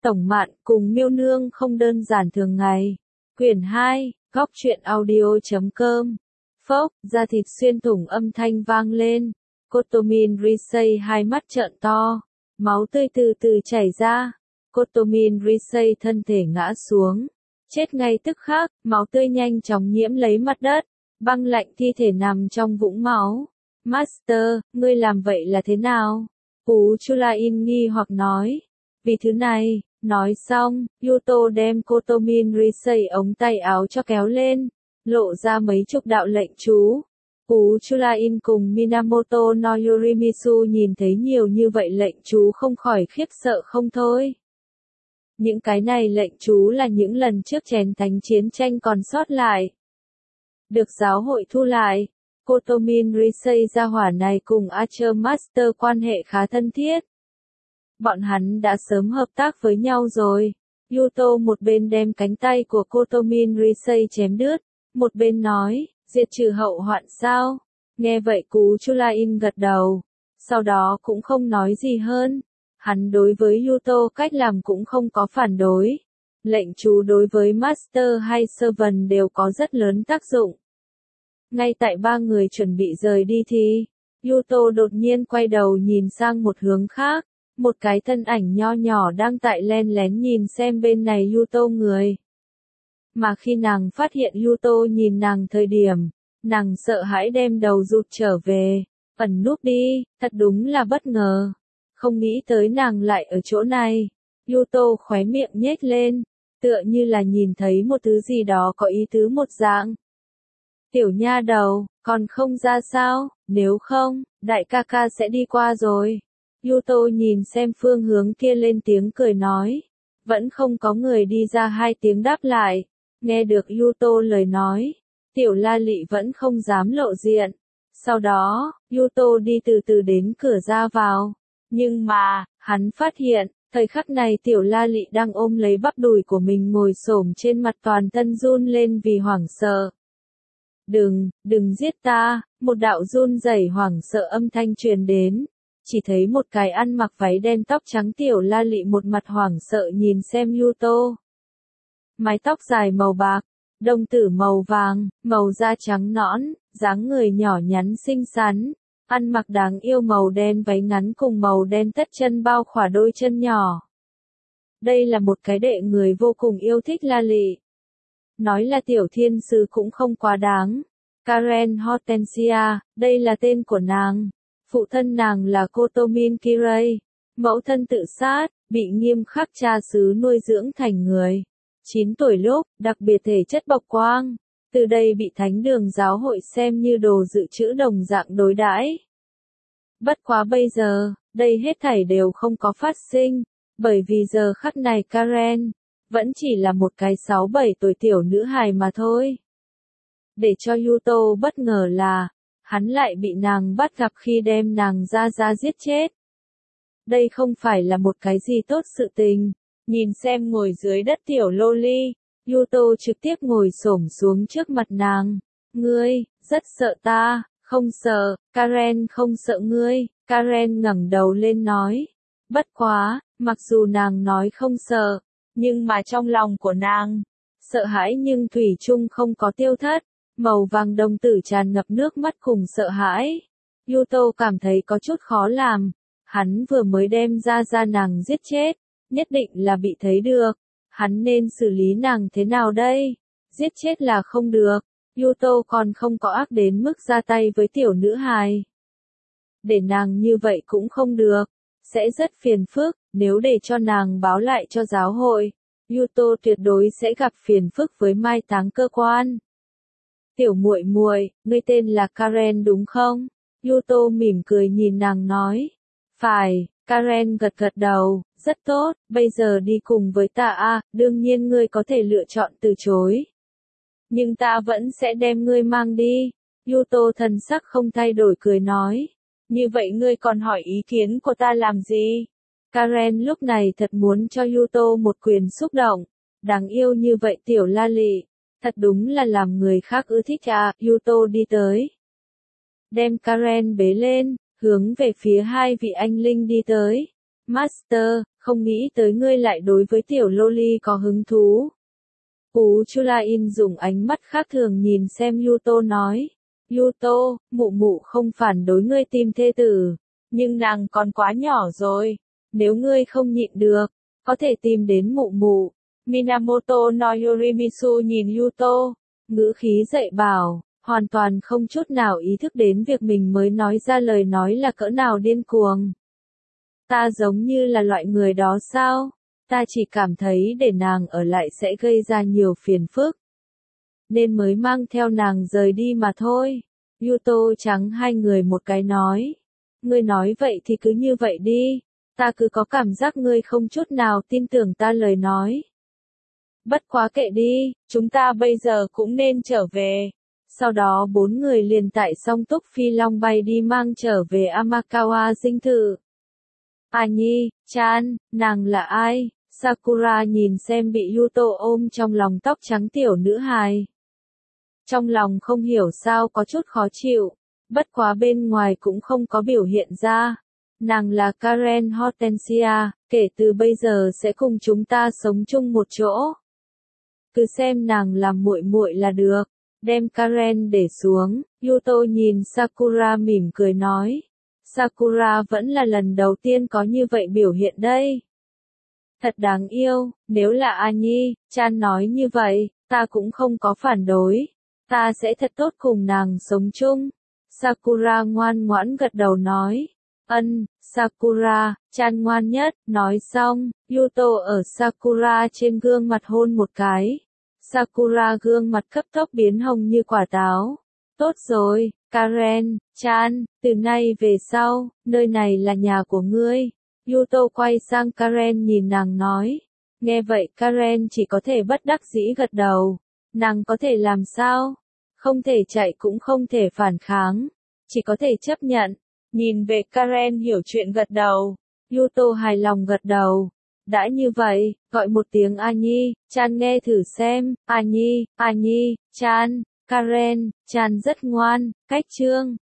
Tổng Mạn cùng Miêu Nương không đơn giản thường ngày. Quyển 2, góc truyện audio.com. Phốc, da thịt xuyên thủng âm thanh vang lên. Kotomin Risei hai mắt trợn to. Máu tươi từ từ chảy ra. Kotomin Risei thân thể ngã xuống. Chết ngay tức khắc, máu tươi nhanh chóng nhiễm lấy mặt đất. Băng lạnh thi thể nằm trong vũng máu. Master, ngươi làm vậy là thế nào? Phú Chulain nghi hoặc nói. Vì thứ này, nói xong, Yuto đem Kotomin Risei ống tay áo cho kéo lên, lộ ra mấy chục đạo lệnh chú. Phú Chulain cùng Minamoto no Yorimitsu nhìn thấy nhiều như vậy lệnh chú không khỏi khiếp sợ không thôi. Những cái này lệnh chú là những lần trước chén thánh chiến tranh còn sót lại. Được giáo hội thu lại, Kotomin Risei gia hỏa này cùng Archer Master quan hệ khá thân thiết. Bọn hắn đã sớm hợp tác với nhau rồi. Yuto một bên đem cánh tay của Kotomin Risei chém đứt, một bên nói, diệt trừ hậu hoạn sao? Nghe vậy Cú Chulain gật đầu, sau đó cũng không nói gì hơn. Hắn đối với Yuto cách làm cũng không có phản đối. Lệnh chú đối với Master hay Servant đều có rất lớn tác dụng. Ngay tại ba người chuẩn bị rời đi thì, Yuto đột nhiên quay đầu nhìn sang một hướng khác. Một cái thân ảnh nho nhỏ đang tại len lén nhìn xem bên này Yuto người. Mà khi nàng phát hiện Yuto nhìn nàng thời điểm, nàng sợ hãi đem đầu rụt trở về, ẩn núp đi, thật đúng là bất ngờ. Không nghĩ tới nàng lại ở chỗ này. Yuto khóe miệng nhếch lên, tựa như là nhìn thấy một thứ gì đó có ý tứ một dạng. Tiểu nha đầu, còn không ra sao, nếu không, đại ca ca sẽ đi qua rồi. Yuto nhìn xem phương hướng kia lên tiếng cười nói. Vẫn không có người đi ra hai tiếng đáp lại. Nghe được Yuto lời nói, tiểu la lị vẫn không dám lộ diện. Sau đó, Yuto đi từ từ đến cửa ra vào. Nhưng mà, hắn phát hiện, thời khắc này tiểu la lị đang ôm lấy bắp đùi của mình ngồi xổm trên mặt toàn thân run lên vì hoảng sợ. Đừng giết ta, một đạo run rẩy hoảng sợ âm thanh truyền đến. Chỉ thấy một cái ăn mặc váy đen tóc trắng tiểu la lị một mặt hoảng sợ nhìn xem Yuto. Mái tóc dài màu bạc, đồng tử màu vàng, màu da trắng nõn, dáng người nhỏ nhắn xinh xắn, ăn mặc đáng yêu màu đen váy ngắn cùng màu đen tất chân bao khỏa đôi chân nhỏ. Đây là một cái đệ người vô cùng yêu thích la lị. Nói là tiểu thiên sứ cũng không quá đáng. Karen Hortensia, đây là tên của nàng. Phụ thân nàng là Kotomin Kirei, mẫu thân tự sát, bị nghiêm khắc cha xứ nuôi dưỡng thành người. 9 tuổi lúc, đặc biệt thể chất bộc quang, từ đây bị thánh đường giáo hội xem như đồ dự trữ đồng dạng đối đãi. Bất quá bây giờ, đây hết thảy đều không có phát sinh, bởi vì giờ khắc này Karen, vẫn chỉ là một cái 6-7 tuổi tiểu nữ hài mà thôi. Để cho Yuto bất ngờ là, hắn lại bị nàng bắt gặp khi đem nàng ra giết chết. Đây không phải là một cái gì tốt sự tình. Nhìn xem ngồi dưới đất tiểu loli, Yuto trực tiếp ngồi xổm xuống trước mặt nàng. Ngươi, rất sợ ta, không sợ, Karen không sợ ngươi. Karen ngẩng đầu lên nói. Bất quá, mặc dù nàng nói không sợ, nhưng mà trong lòng của nàng, sợ hãi nhưng thủy chung không có tiêu thất. Màu vàng đồng tử tràn ngập nước mắt cùng sợ hãi. Yuto cảm thấy có chút khó làm. Hắn vừa mới đem ra nàng giết chết. Nhất định là bị thấy được. Hắn nên xử lý nàng thế nào đây? Giết chết là không được. Yuto còn không có ác đến mức ra tay với tiểu nữ hài. Để nàng như vậy cũng không được. Sẽ rất phiền phức, nếu để cho nàng báo lại cho giáo hội. Yuto tuyệt đối sẽ gặp phiền phức với mai táng cơ quan. Tiểu muội muội, ngươi tên là Karen đúng không? Yuto mỉm cười nhìn nàng nói. Phải, Karen gật đầu, rất tốt, bây giờ đi cùng với ta à, đương nhiên ngươi có thể lựa chọn từ chối. Nhưng ta vẫn sẽ đem ngươi mang đi. Yuto thần sắc không thay đổi cười nói. Như vậy ngươi còn hỏi ý kiến của ta làm gì? Karen lúc này thật muốn cho Yuto một quyền xúc động. Đáng yêu như vậy tiểu la lị. Thật đúng là làm người khác ưa thích à, Yuto đi tới. Đem Karen bế lên, hướng về phía hai vị anh linh đi tới. Master, Không nghĩ tới ngươi lại đối với tiểu loli có hứng thú. Chulain dùng ánh mắt khác thường nhìn xem Yuto nói. Yuto, mụ mụ không phản đối ngươi tìm thê tử, nhưng nàng còn quá nhỏ rồi. Nếu ngươi không nhịn được, có thể tìm đến mụ mụ. Minamoto no Yorimitsu nhìn Yuto, ngữ khí dạy bảo, hoàn toàn không chút nào ý thức đến việc mình mới nói ra lời nói là cỡ nào điên cuồng. Ta giống như là loại người đó sao? Ta chỉ cảm thấy để nàng ở lại sẽ gây ra nhiều phiền phức, nên mới mang theo nàng rời đi mà thôi. Yuto trắng hai người một cái nói. Ngươi nói vậy thì cứ như vậy đi. Ta cứ có cảm giác ngươi không chút nào tin tưởng ta lời nói. Bất quá kệ đi, chúng ta bây giờ cũng nên trở về. Sau đó bốn người liền tại song túc phi long bay đi mang trở về Amakawa dinh thự. Chan, nàng là ai? Sakura nhìn xem bị Yuto ôm trong lòng tóc trắng tiểu nữ hài. Trong lòng không hiểu sao có chút khó chịu, bất quá bên ngoài cũng không có biểu hiện ra. Nàng là Karen Hortensia, kể từ bây giờ sẽ cùng chúng ta sống chung một chỗ. Cứ xem nàng làm muội muội là được. Đem Karen để xuống, Yuto nhìn Sakura mỉm cười nói. Sakura vẫn là lần đầu tiên có như vậy biểu hiện đây. Thật đáng yêu, nếu là Chan nói như vậy, ta cũng không có phản đối. Ta sẽ thật tốt cùng nàng sống chung. Sakura ngoan ngoãn gật đầu nói. Sakura, Chan ngoan nhất, nói xong, Yuto ở Sakura trên gương mặt hôn một cái. Sakura gương mặt cấp tốc biến hồng như quả táo. Tốt rồi, Karen, Chan, từ nay về sau, nơi này là nhà của ngươi. Yuto quay sang Karen nhìn nàng nói. Nghe vậy Karen chỉ có thể bất đắc dĩ gật đầu. Nàng có thể làm sao? Không thể chạy cũng không thể phản kháng. Chỉ có thể chấp nhận. Nhìn về Karen hiểu chuyện gật đầu. Yuto hài lòng gật đầu. Đã như vậy, gọi một tiếng Chan nghe thử xem. Chan, Karen, Chan rất ngoan, cách chương.